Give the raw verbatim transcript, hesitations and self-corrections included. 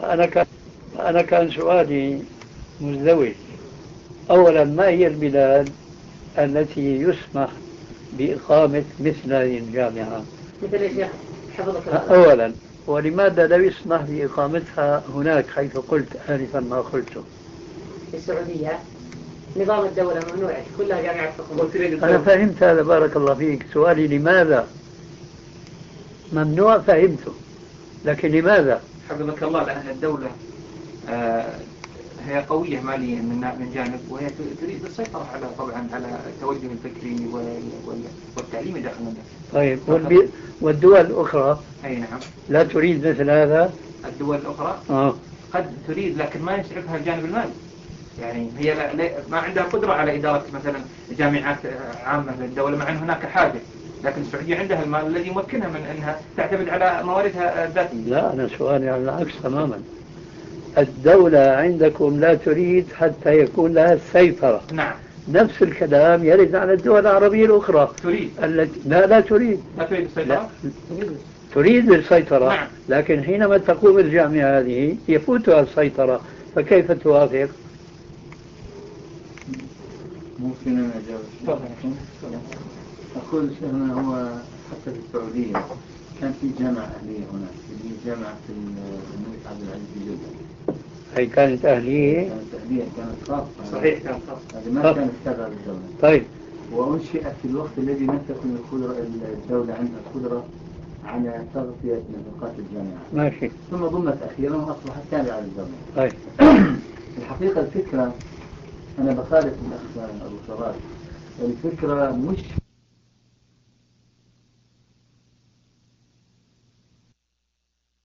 أنا كان أنا كان سؤالي مزدوج. أولا، ما هي البلاد التي يسمح بإقامة مثل هذه الجامعة؟ مثل يا شيخ حفظك الله. أولا، ولماذا لا يسمح بإقامتها هناك حيث قلت آنفا ما قلته؟ في السعودية نظام الدولة ممنوع كلها جامعات حكومية. أنا فهمت هذا، بارك الله فيك. سؤالي لماذا؟ ممنوع فهمته، لكن لماذا؟ حفظك الله، لأن الدولة آه هي قوية ماليا من من جانب، وهي تريد السيطرة على طبعا على التوجه الفكري والتعليمي داخل الناس. طيب، والبي... والدول الأخرى؟ أي نعم. لا تريد مثل هذا؟ الدول الأخرى آه. قد تريد، لكن ما يسعفها الجانب المالي. يعني هي لا لا ما عندها قدرة على إدارة مثلا جامعات عامة للدولة، مع أن هناك حاجة، لكن السعودية عندها المال الذي يمكنها من أنها تعتمد على مواردها الذاتية. لا، أنا سؤالي على العكس تماما. الدولة عندكم لا تريد حتى يكون لها السيطرة. نعم. نفس الكلام يرد على الدول العربية الأخرى. تريد. التي لا لا تريد. لا تريد السيطرة. لا. تريد السيطرة. نعم. لكن حينما تقوم الجامعة هذه يفوتها السيطرة، فكيف توافق؟ ممكن أنا أجاوب؟ أقول شيخنا، هو حتى في السعودية كان في جامعة أهلية هناك، اللي هي جامعة الملك عبد العزيز في جدة. هي كانت أهلية؟ كانت أهلية، كانت خاصة. صحيح، كانت خاصة. هذه ما كانت تابعة للدولة. طيب. وأنشئت في الوقت الذي لم تكن القدرة الدولة عندها القدرة على تغطية نفقات الجامعة. ماشي. ثم ضمت أخيرا وأصبحت تابعة للدولة. طيب. الحقيقة الفكرة، أنا بخالف الأخ أبو شراد، الفكرة مش